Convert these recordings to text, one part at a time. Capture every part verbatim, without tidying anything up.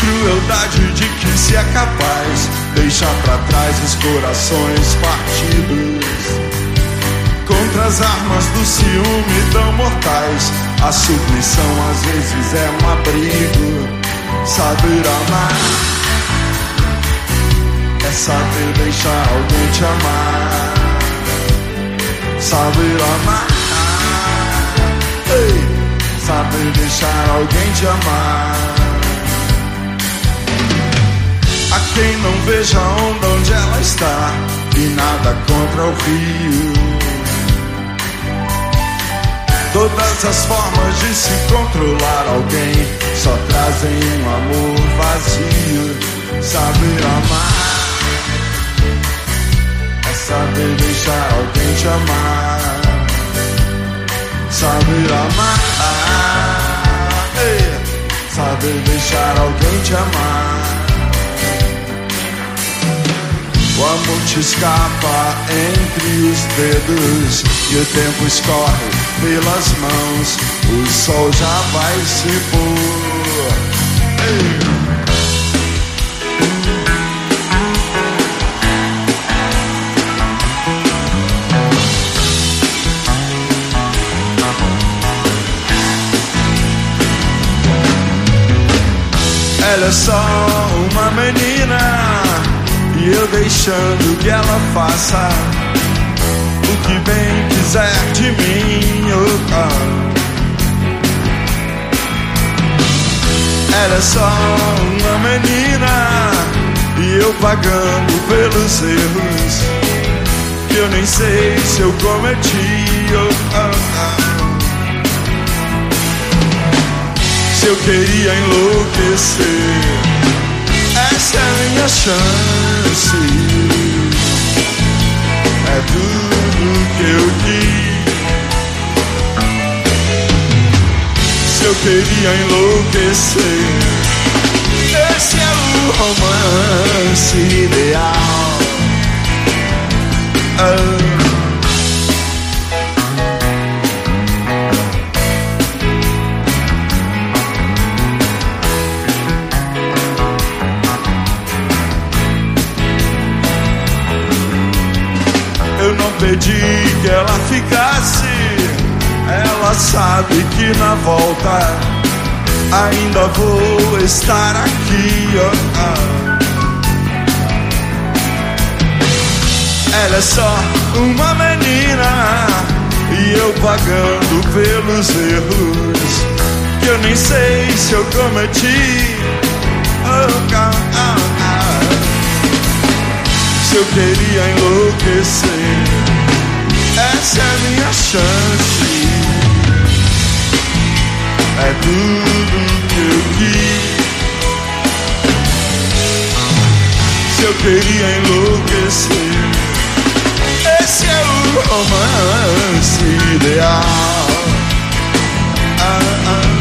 crueldade de que se é capaz, deixar pra trás os corações partidos. Contra as armas do ciúme tão mortais, a submissão às vezes é um abrigo. Saber amar é saber deixar alguém te amar. Saber amar, ei, saber deixar alguém te amar. A quem não veja a onda onde ela está, e nada contra o rio. Todas as formas de se controlar alguém só trazem um amor vazio. Saber amar é saber deixar alguém te amar. Saber amar, ei, saber deixar alguém te amar. O amor te escapa entre os dedos e o tempo escorre pelas mãos. O sol já vai se pôr. Ei. Ela é só uma menina e eu deixando que ela faça o que bem quiser de mim. Oh, oh. Ela é só uma menina e eu pagando pelos erros que eu nem sei se eu cometi. Oh, oh, oh. Se eu queria enlouquecer, essa é a minha chance. É tudo que eu quis. Se eu queria enlouquecer, esse é o romance ideal. Oh. Eu não pedi que ela ficasse, ela sabe que na volta ainda vou estar aqui. Oh, oh. Ela é só uma menina e eu pagando pelos erros que eu nem sei se eu cometi. Oh, oh, oh, oh. Se eu queria enlouquecer, essa é a minha chance. É tudo que eu quis. Se eu queria enlouquecer, esse é o romance ideal. Ah, ah.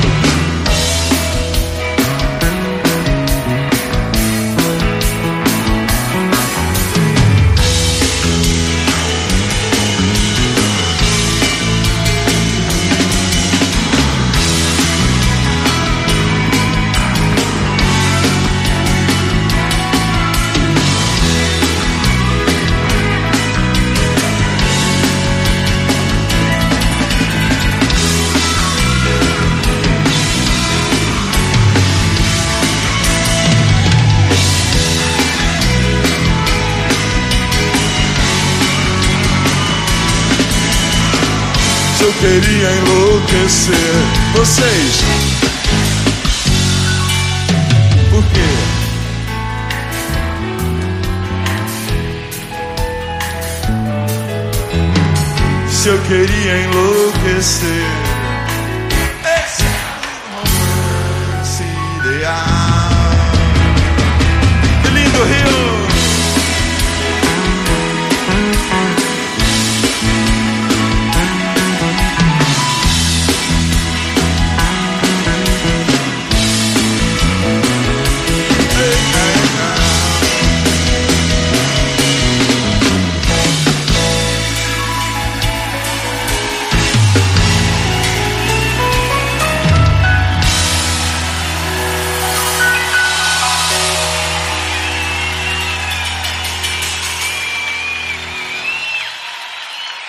Eu queria enlouquecer vocês. Por quê? Se eu queria enlouquecer, esse é o romance ideal. Que lindo Rio!